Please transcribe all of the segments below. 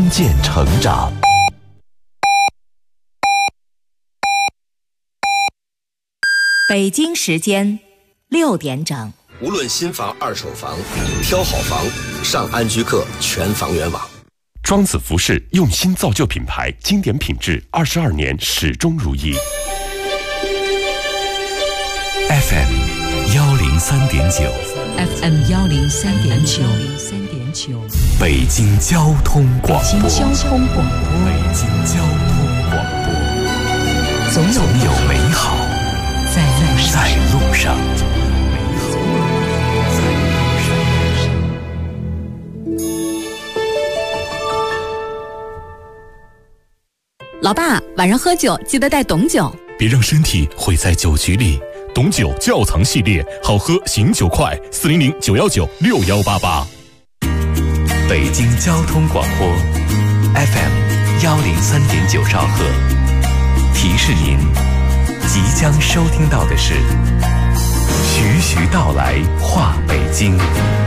关键成长。 北京时间6点整。 无论新房、二手房，挑好房，上安居客全房源网。 庄子服饰用心造就品牌，经典品质，22年始终如一。 FM 103.9 FM 103.9 北京交通广播。 北京交通广播。 北京交通广播。总有美好在路上。 老爸，晚上喝酒记得带董酒， 别让身体毁在酒局里。董酒窖藏系列，好喝醒酒快，400-919-6188。 北京交通广播 FM 103.9兆赫，提示您即将收听到的是徐徐道来话北京。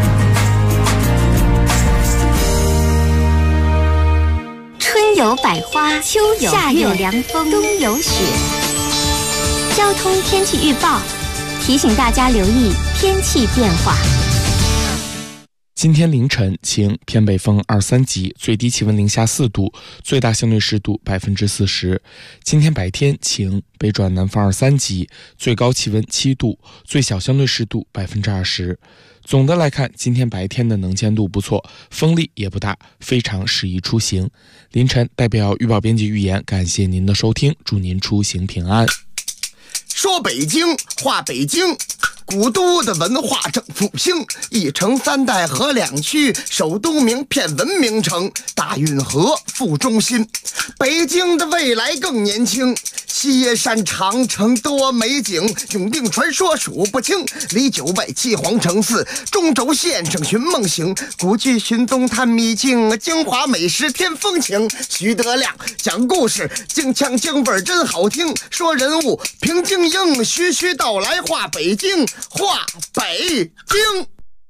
春有百花，秋有夏有凉风，冬有雪。交通天气预报提醒大家留意天气变化。 今天凌晨晴，偏北风2、3级，最低气温零下4度，最大相对湿度40%。今天白天晴，北转南风2、3级，最高气温7度，最小相对湿度20%。总的来看，今天白天的能见度不错，风力也不大，非常适宜出行。凌晨代表预报编辑预言，感谢您的收听，祝您出行平安。 说北京话北京，古都的文化正复兴，一城3代合2区，首都名片文明城，大运河副中心。北京的未来更年轻，西山长城多美景，永定传说数不清，离9外7皇城4，中轴线上寻梦行，古剧寻踪探秘境，京华美食添风情。徐德亮讲故事，京腔京味真好听，说人物平静应，徐徐道来话北京，话北京。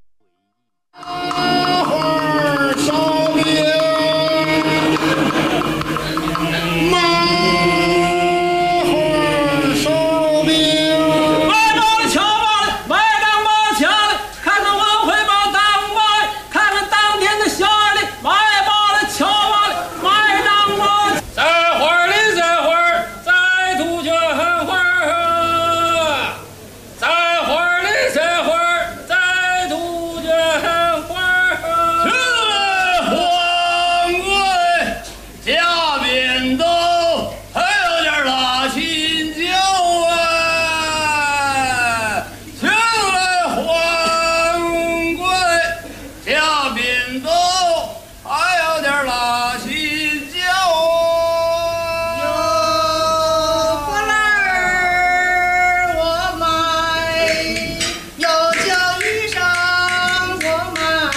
麻花烧饼，麻花烧饼， 买包的瞧包的，买当包抢的，看看晚会包当包的，看看当天的小二的，买包的瞧包的，买当包的，在花里在花在杜鹃花在花里在花在杜鹃花去了黄瓜加扁豆，还有点辣青椒啊，去了黄瓜加扁豆，还有点辣青椒啊。 花篮我买，有叫衣裳我买。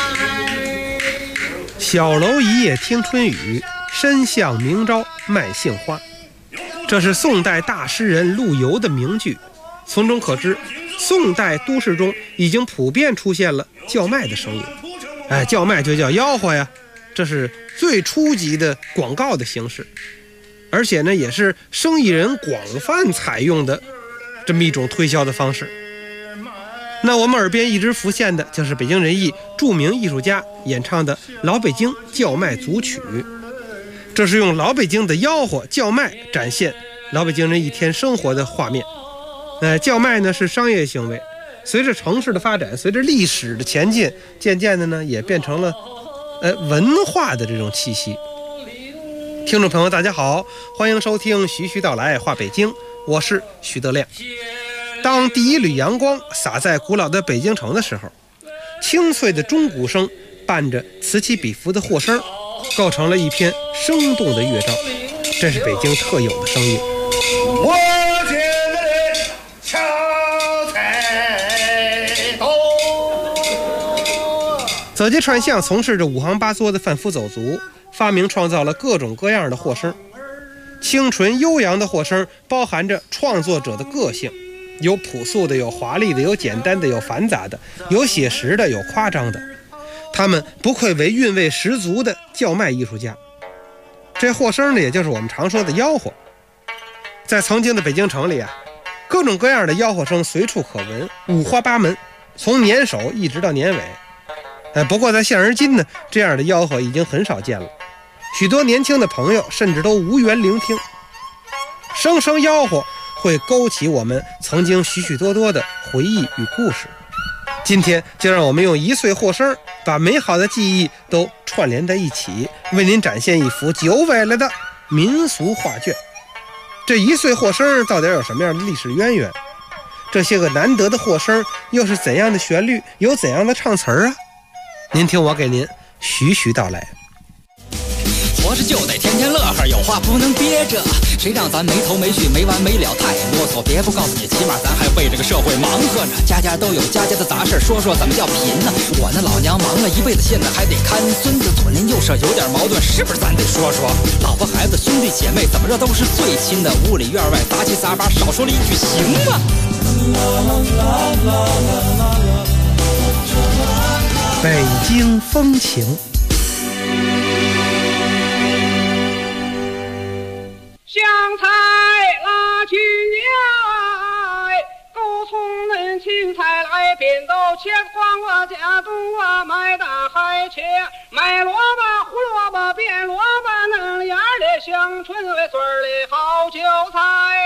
小楼一夜听春雨，深巷明朝卖杏花。这是宋代大诗人陆游的名句，从中可知，宋代都市中已经普遍出现了叫卖的声音。叫卖就叫吆喝呀，这是最初级的广告的形式，而且呢，也是生意人广泛采用的这么一种推销的方式。那我们耳边一直浮现的就是北京人艺著名艺术家演唱的《老北京叫卖组曲》，这是用老北京的吆喝叫卖展现老北京人一天生活的画面。叫卖呢是商业行为，随着城市的发展，随着历史的前进，渐渐的呢也变成了文化的这种气息。听众朋友大家好，欢迎收听徐徐道来话北京，我是徐德亮。当第一缕阳光洒在古老的北京城的时候，清脆的钟鼓声伴着此起彼伏的货声，构成了一篇生动的乐章，这是北京特有的声音。 我觉得敲菜刀。 走街串巷从事着五行八作的贩夫走卒，发明创造了各种各样的货声。清纯悠扬的货声包含着创作者的个性，有朴素的，有华丽的，有简单的，有繁杂的，有写实的，有夸张的。他们不愧为韵味十足的叫卖艺术家， 这货声呢，也就是我们常说的吆喝。在曾经的北京城里啊，各种各样的吆喝声随处可闻，五花八门，从年首一直到年尾。不过在现而今呢，这样的吆喝已经很少见了，许多年轻的朋友甚至都无缘聆听。声声吆喝会勾起我们曾经许许多多的回忆与故事。今天就让我们用一岁货声，把美好的记忆都串联在一起，为您展现一幅久违了的民俗画卷。这一岁货声到底有什么样的历史渊源？这些个难得的货声又是怎样的旋律，有怎样的唱词啊？您听我给您徐徐道来。 活着就得天天乐呵，有话不能憋着，谁让咱没头没绪没完没了，太啰嗦。别不告诉你，起码咱还为这个社会忙活着，家家都有家家的杂事，说说怎么叫贫呢？我那老娘忙了一辈子，现在还得看孙子，左邻右舍有点矛盾，是不是咱得说说？老婆孩子兄弟姐妹怎么着都是最亲的，屋里院外杂七杂八，少说了一句行吗？ 北京风情。 香菜拉菌芽，勾葱嫩青菜来扁豆，切黄瓜加冬瓜，买大海切，买萝卜胡萝卜变萝卜，嫩芽的香椿味穗的好韭菜。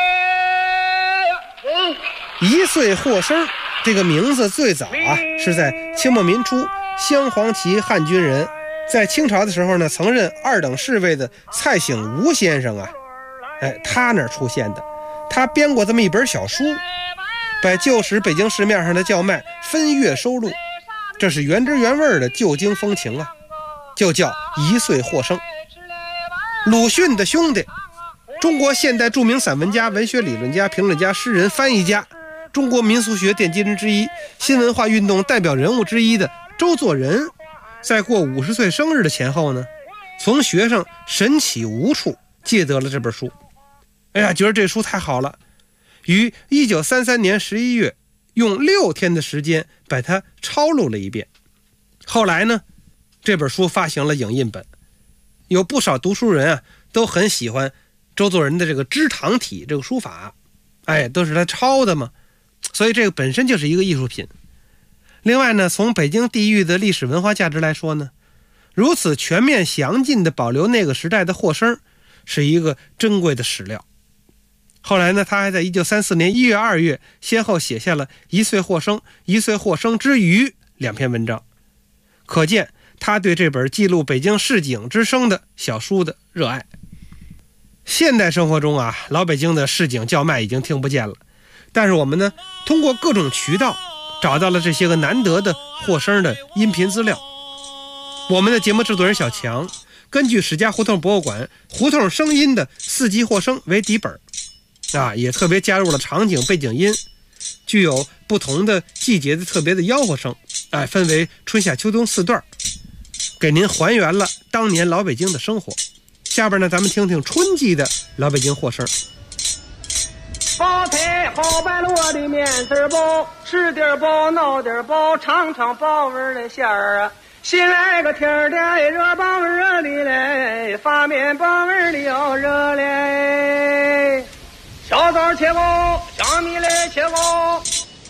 一岁货声这个名字最早啊是在清末民初，镶黄旗汉军人在清朝的时候呢，曾任2等侍卫的蔡醒吾先生啊，他那儿出现的。他编过这么一本小书，把旧时北京市面上的叫卖分月收录，这是原汁原味的旧京风情啊，就叫一岁货声。鲁迅的兄弟，中国现代著名散文家、文学理论家、评论家、诗人、翻译家，中国民俗学奠基人之一，新文化运动代表人物之一的周作人，在过50岁生日的前后呢，从学生沈启吾处借得了这本书。觉得这书太好了，于1933年11月用6天的时间把它抄录了一遍。后来呢，这本书发行了影印本，有不少读书人啊都很喜欢周作人的这个支堂体这个书法，都是他抄的嘛，所以这个本身就是一个艺术品。另外呢，从北京地域的历史文化价值来说呢，如此全面详尽地保留那个时代的货声，是一个珍贵的史料。后来呢，他还在1934年1月2月先后写下了《一岁货声》《一岁货声之余》2篇文章，可见他对这本记录北京市井之声的小书的热爱。现代生活中啊，老北京的市井叫卖已经听不见了，但是我们呢，通过各种渠道找到了这些个难得的货声的音频资料。我们的节目制作人小强根据史家胡同博物馆胡同声音的4级货声为底本也特别加入了场景背景音，具有不同的季节的特别的吆喝声，分为春夏秋冬4段，给您还原了当年老北京的生活。下边呢，咱们听听春季的老北京货声。 包菜好白萝的面丝包，吃点包闹点包，尝尝包味的馅儿啊。新来个天的热包味热的嘞，发面包味的要热嘞。小枣切糕，小米嘞切糕。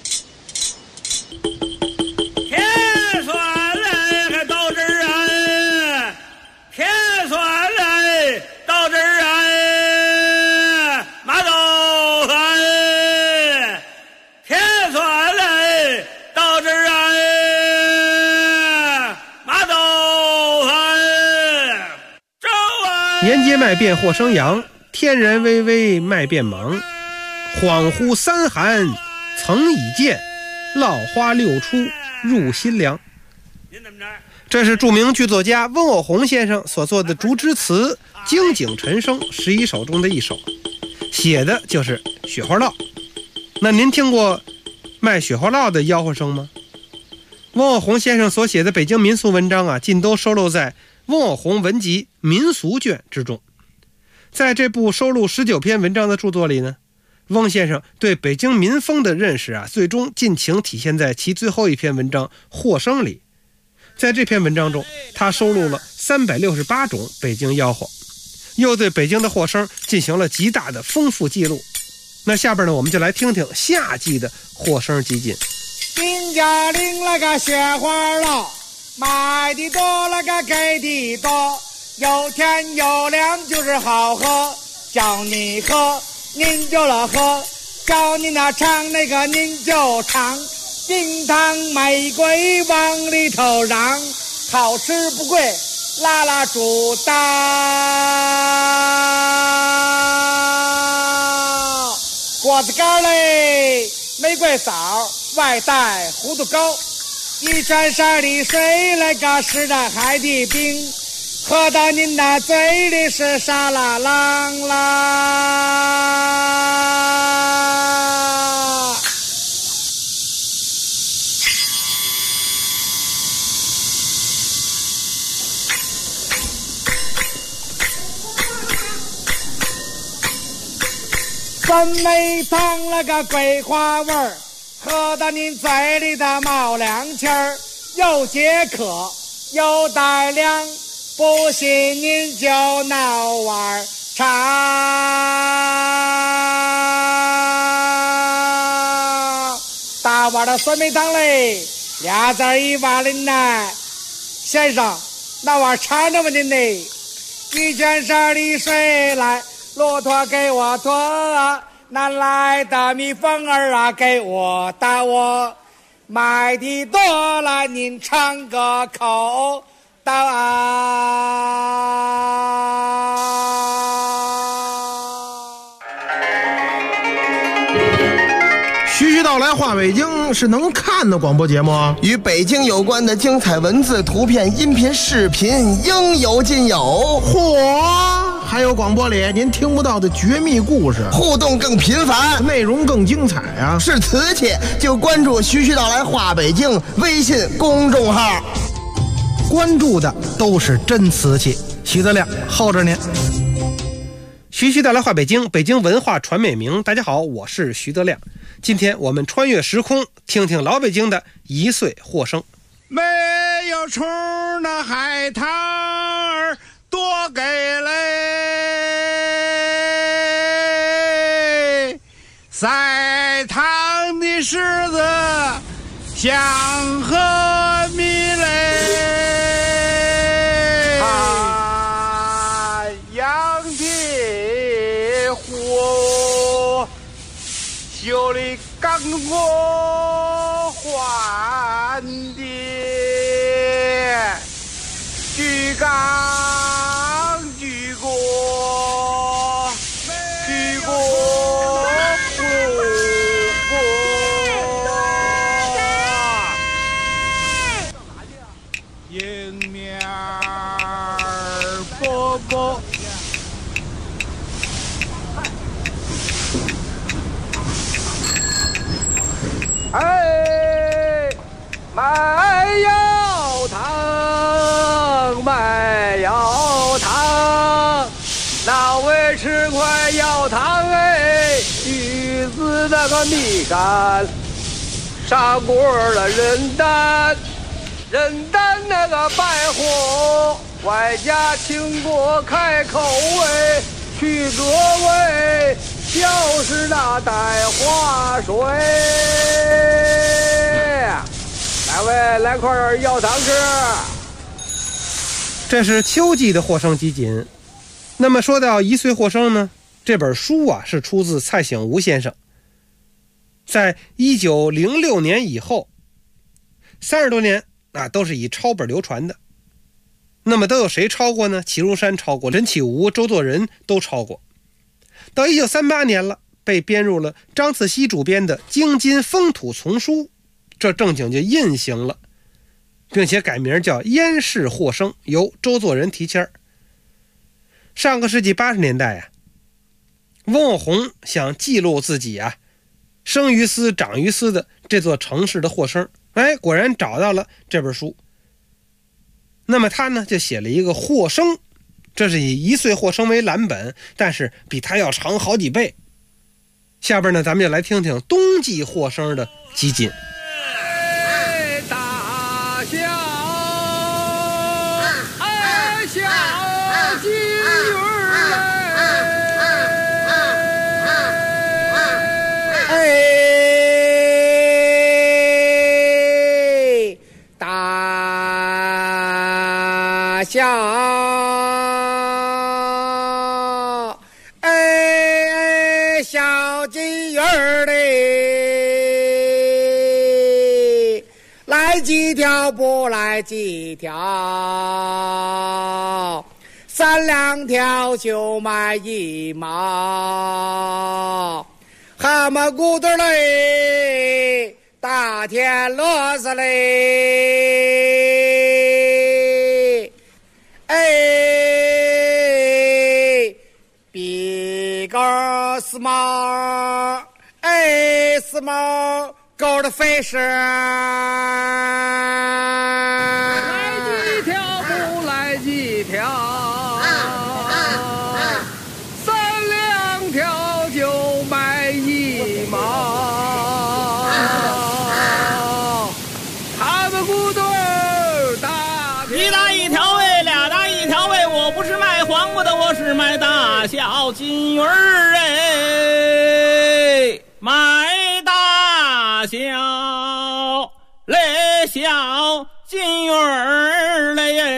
甜酸嘞还到这儿啊，甜酸嘞到这儿啊，马豆酸，甜酸嘞到这儿啊，马豆酸。 沿街卖遍货生阳，天然微微卖遍忙，恍惚三寒曾已见，落花六出入新凉。这是著名剧作家温偶红先生所作的竹枝词《京景陈声》11首中的一首，写的就是雪花酪。那您听过卖雪花酪的吆喝声吗？温偶红先生所写的北京民俗文章啊，尽都收录在温偶红文集民俗卷之中。在这部收录19篇文章的著作里呢，翁先生对北京民风的认识啊，最终尽情体现在其最后一篇文章《货声》里。在这篇文章中，他收录了368种北京吆喝， 又对北京的货声进行了极大的丰富记录。那下边呢，我们就来听听夏季的货声集锦。 丁家岭那个雪花了，买的多那个给的多，有甜有凉就是好喝，叫你喝您就了喝，叫你那尝那个您就尝，冰糖玫瑰往里头嚷，好吃不贵拉拉煮的。果子干嘞，玫瑰枣外带糊涂糕，一泉山里水来个湿的海底冰，喝到您那嘴里是沙啦啷啦。酸梅汤那个桂花味儿，喝到您嘴里的冒凉气儿，又解渴又带凉，不信您就闹碗茶。大碗的酸梅汤嘞，2字1碗的呢，先生那碗茶那么的呢，一泉山里水来，骆驼给我驮啊，南来的蜜蜂儿啊给我打我，买的多了您尝个口的徐徐道来话北京是能看的广播节目，与北京有关的精彩文字、图片、音频、视频应有尽有。嚯！还有广播里您听不到的绝密故事，互动更频繁，内容更精彩啊！是瓷器就关注徐徐道来话北京微信公众号， 关注的都是真瓷器。徐德亮候着您。 徐徐道来话北京，北京文化传美名。大家好，我是徐德亮。今天我们穿越时空，听听老北京的1岁货声。 没有虫的海棠儿多给嘞，塞糖的柿子香和蜜嘞，羊蹄虎修理刚过还的举杠举过举过不过迎面波波哎，卖药糖，卖药糖，那位吃块药糖哎，橘子那个蜜柑，砂锅的人丹，人丹那个白货，外加青果开口味，去各位。就是那带花水，来位来块药糖吃。 这是秋季的货声集锦。那么说到1岁货声呢，这本书啊是出自蔡醒吾先生，在1906年以后30多年啊都是以抄本流传的。那么都有谁抄过呢？齐如山抄过，任启吾、周作人都抄过。到1938年了，被编入了张次溪主编的《京津风土丛书》，这正经就印行了，并且改名叫《燕市货声》，由周作人题签。上个世纪80年代啊，翁有鸿想记录自己啊生于斯长于斯的这座城市的货声，哎，果然找到了这本书。那么他呢就写了一个货声，这是以1岁货声为蓝本，但是比它要长好几倍。下边呢咱们就来听听冬季货声的集锦。 大小小金鱼儿哎，小金鱼儿嘞，来几条不来几条，3两条就卖1毛，蛤蟆骨头嘞，大田螺丝嘞，哎，big or small， 哎 small goldfish， 来几条不来几条，3两条就卖1毛，蛤蟆骨头大 ，1打1条喂，2打1条喂，我不是卖黄瓜的，我是卖大小金鱼儿哎，卖大小嘞小金鱼儿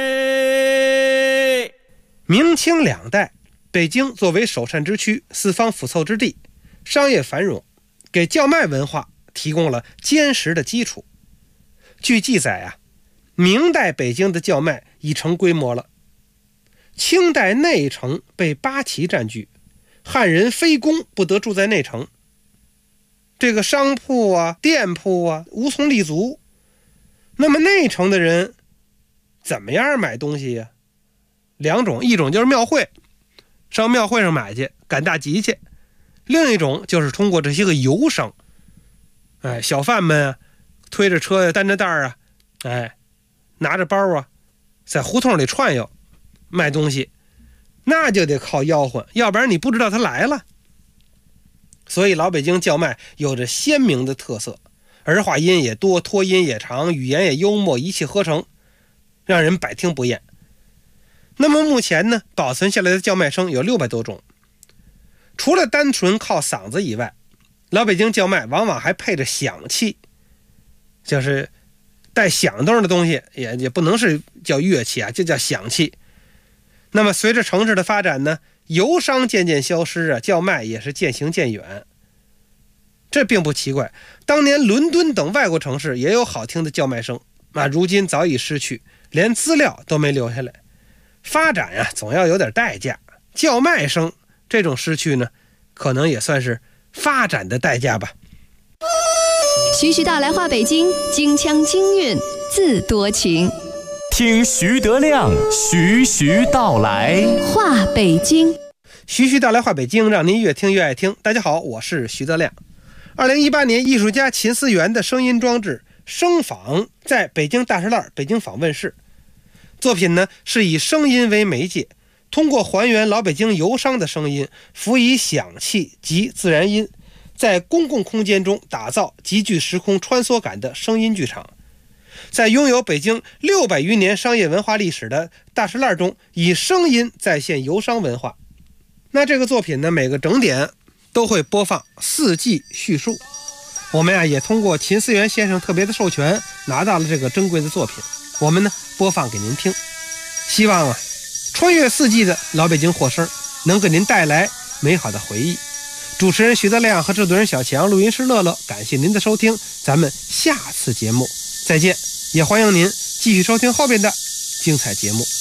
嘞。 明清两代，北京作为首善之区、四方辐凑之地，商业繁荣，给叫卖文化提供了坚实的基础。据记载啊，明代北京的叫卖已成规模了。清代内城被八旗占据，汉人非公不得住在内城，这个商铺啊、店铺啊无从立足。那么内城的人怎么样买东西呀？2种，一种就是庙会，上庙会上买去赶大集去；另一种就是通过这些个游商，哎，小贩们啊，推着车担着袋啊，哎，拿着包啊，在胡同里串悠卖东西，那就得靠吆喝，要不然你不知道他来了。所以老北京叫卖有着鲜明的特色，儿化音也多，拖音也长，语言也幽默，一气呵成，让人百听不厌。那么目前呢，保存下来的叫卖声有600多种。除了单纯靠嗓子以外，老北京叫卖往往还配着响器，就是带响动的东西，也不能是叫乐器啊，就叫响器。那么随着城市的发展呢，游商渐渐消失啊，叫卖也是渐行渐远。这并不奇怪，当年伦敦等外国城市也有好听的叫卖声，如今早已失去，连资料都没留下来。发展呀，总要有点代价，叫卖声这种失去呢，可能也算是发展的代价吧。 徐徐道来话北京，京腔京韵自多情。 听徐德亮徐徐道来话北京， 徐徐道来话北京，让您越听越爱听。大家好，我是徐德亮。2018年，艺术家秦思源的声音装置声坊在北京大栅栏北京坊问世。作品呢是以声音为媒介，通过还原老北京游商的声音，辅以响器及自然音，在公共空间中打造极具时空穿梭感的声音剧场。在拥有北京600余年商业文化历史的大栅栏中，以声音再现游商文化。那这个作品呢，每个整点都会播放4季叙述。我们也通过秦思源先生特别的授权，拿到了这个珍贵的作品，我们呢播放给您听。希望穿越4季的老北京货声能给您带来美好的回忆。主持人徐德亮和制作人小强，录音师乐乐，感谢您的收听，咱们下次节目再见，也欢迎您继续收听后边的精彩节目。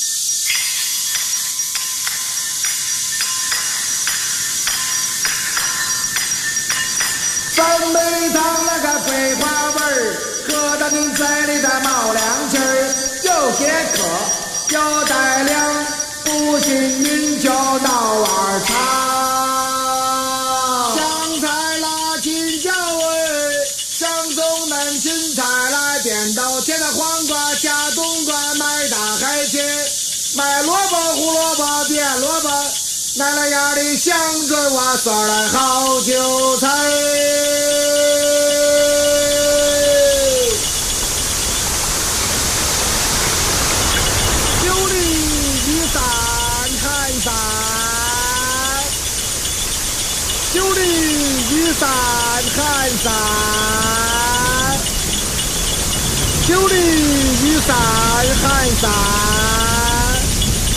三杯汤那个桂花味儿，喝到你嘴里的冒凉气儿，又解渴又带凉，不信您就闹碗茶。香菜辣青椒味，香葱嫩芹菜来颠倒，甜的黄瓜加冬瓜，买大海茄，买萝卜胡萝卜变萝卜，奶奶呀的香椿娃蒜来好韭菜。九里玉山看山，九里玉山看山，九里玉山看山。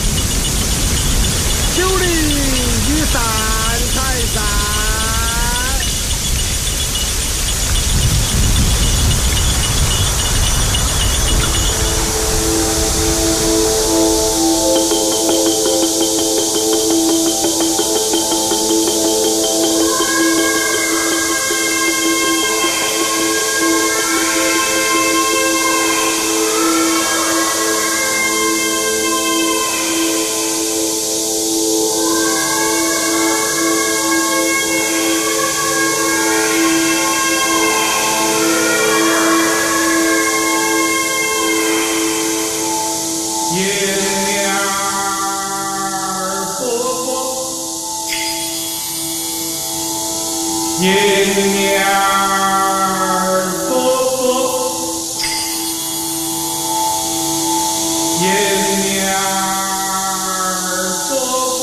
银面婆婆，银面婆婆。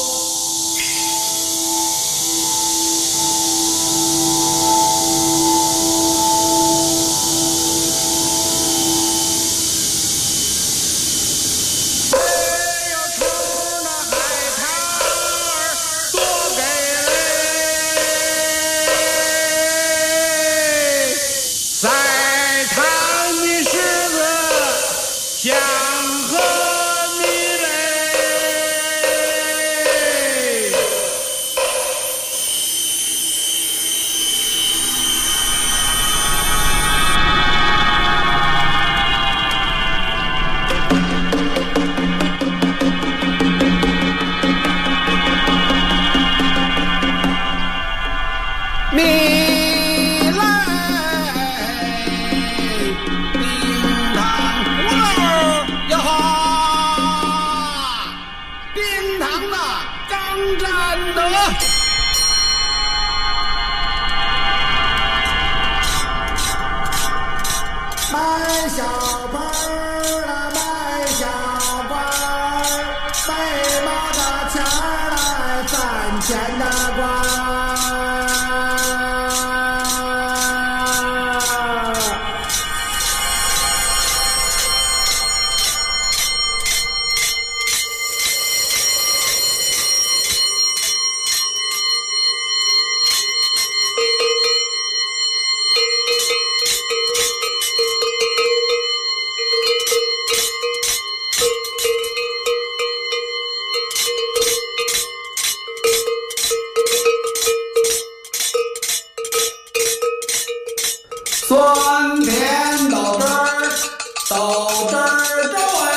酸甜豆汁儿，豆汁儿粥哎，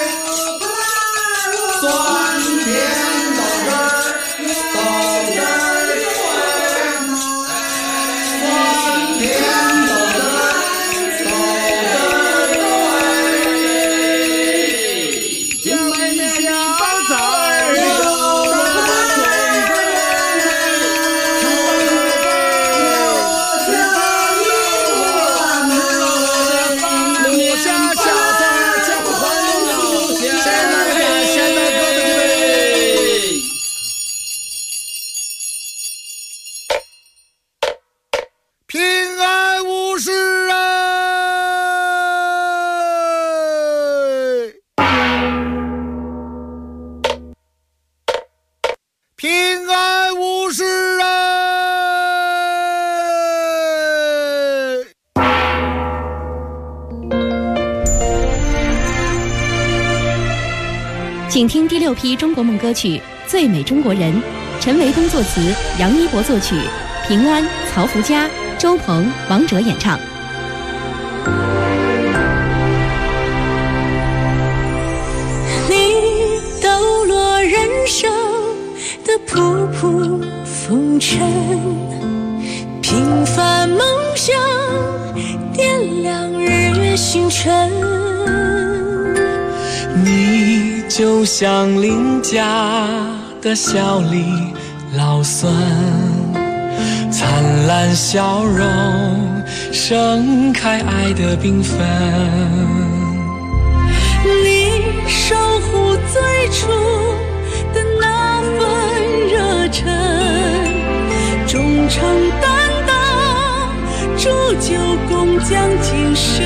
酸甜豆汁儿，豆汁儿粥哎，酸甜豆汁儿，豆汁儿粥哎，妹妹小子儿请听第6批中国梦歌曲《最美中国人》，陈维东作词，杨一博作曲，平安、曹福佳、周鹏、王哲演唱。 你抖落人生的仆仆风尘，平凡梦想点亮日月星辰。 你就像邻家的小李老孙，灿烂笑容盛开爱的缤纷。 你守护最初的那份热忱，忠诚担当，铸就工匠精神。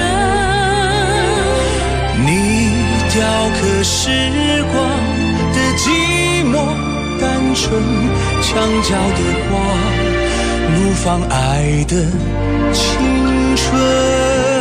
你雕刻时光的寂寞单纯，墙角的花怒放爱的青春。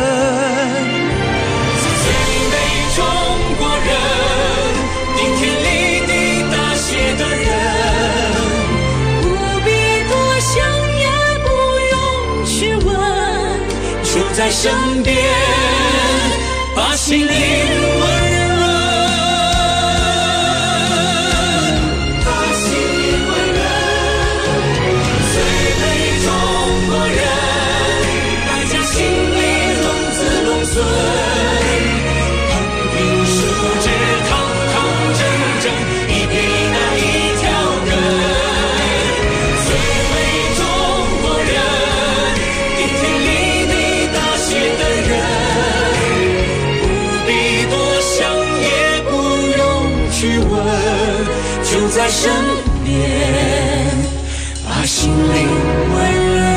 最美中国人，顶天立地大写的人， 不必多想也不用去问， 就在身边，把心灵温润。中就在身边，把心灵温热，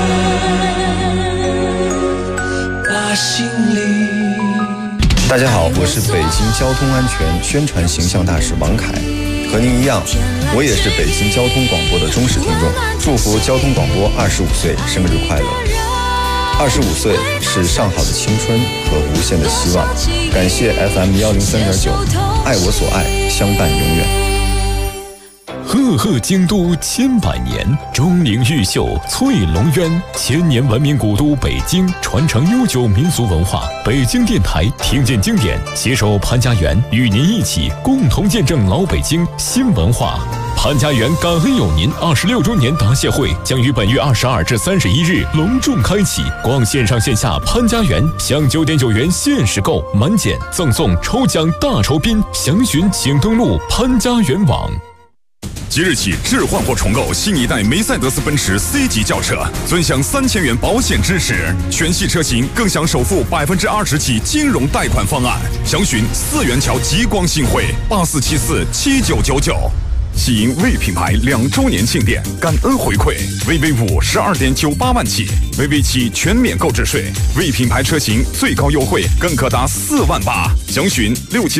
把心灵。 大家好，我是北京交通安全宣传形象大使王凯，和您一样，我也是北京交通广播的忠实听众，祝福交通广播25岁生日快乐！25岁是上好的青春和无限的希望，感谢 FM 103.9，爱我所爱，相伴永远。 赫赫京都千百年，钟灵毓秀翠龙渊，千年文明古都北京，传承悠久民俗文化。北京电台听见经典，携手潘家园，与您一起共同见证老北京新文化。潘家园感恩有您26周年答谢会将于本月22至31日隆重开启，逛线上线下潘家园，享9.9元限时购，满减赠送抽奖大酬宾，详询请登录潘家园网。 即日起置换或重购新一代梅赛德斯奔驰 C 级轿车，尊享3000元保险支持，全系车型更享首付20%起金融贷款方案。详询4元桥极光新汇84747999。喜迎魏品牌2周年庆典，感恩回馈 ，VV5 12.98万起，VV7全免购置税，魏品牌车型最高优惠更可达4万8。详询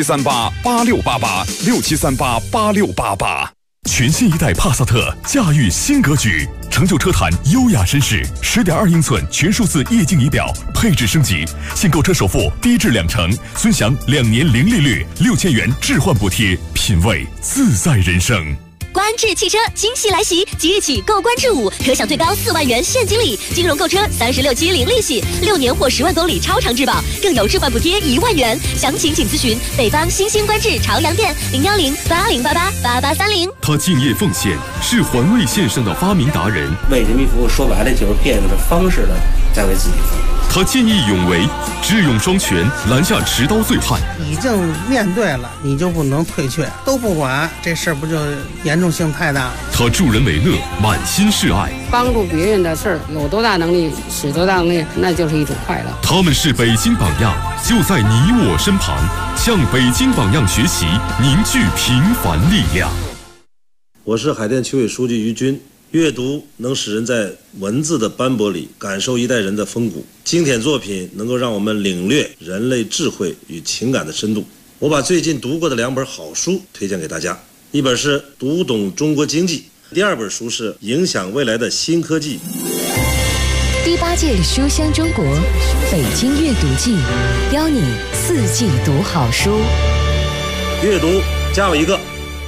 67388688，67388688。 全新一代帕萨特驾驭新格局，成就车坛优雅绅士。10.2英寸全数字液晶仪表，配置升级，现购车首付低至20%，尊享2年零利率，6000元置换补贴，品味自在人生。 观致汽车惊喜来袭，即日起购观致5可享最高4万元现金礼，金融购车36期零利息，6年或10万公里超长质保，更有置换补贴1万元。详情请咨询北方新兴观致朝阳店01080888830。 他敬业奉献，是环卫线上的发明达人。 为人民服务，说白了就是变着方式的在为自己服务。 他见义勇为，智勇双全，拦下持刀醉汉。 已经面对了，你就不能退却，都不管，这事儿不就严重性太大？ 他助人为乐，满心是爱， 帮助别人的事儿，有多大能力使多大能力，那就是一种快乐。 他们是北京榜样，就在你我身旁，向北京榜样学习，凝聚平凡力量。 我是海淀区委书记于军。阅读能使人在文字的斑驳里感受一代人的风骨，经典作品能够让我们领略人类智慧与情感的深度。我把最近读过的2本好书推荐给大家，一本是《读懂中国经济》，第2本书是《影响未来的新科技》。 第8届书香中国北京阅读季，邀你4季读好书。 阅读加我一个。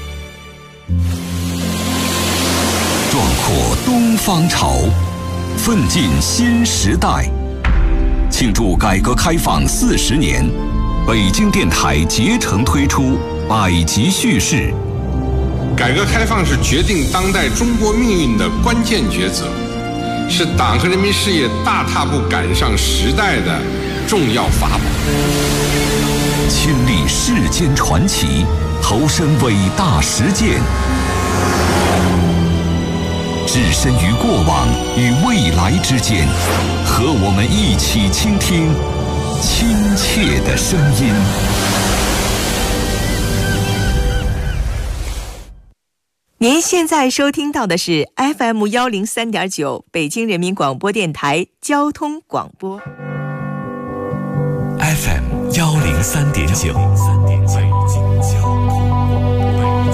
壮阔东方潮，奋进新时代。庆祝改革开放40年，北京电台竭诚推出百集叙事。 改革开放是决定当代中国命运的关键抉择，是党和人民事业大踏步赶上时代的重要法宝。 亲历世间传奇，投身伟大实践。置身于过往与未来之间，和我们一起倾听亲切的声音。 您现在收听到的是 FM 103.9北京人民广播电台交通广播。 FM 103.9。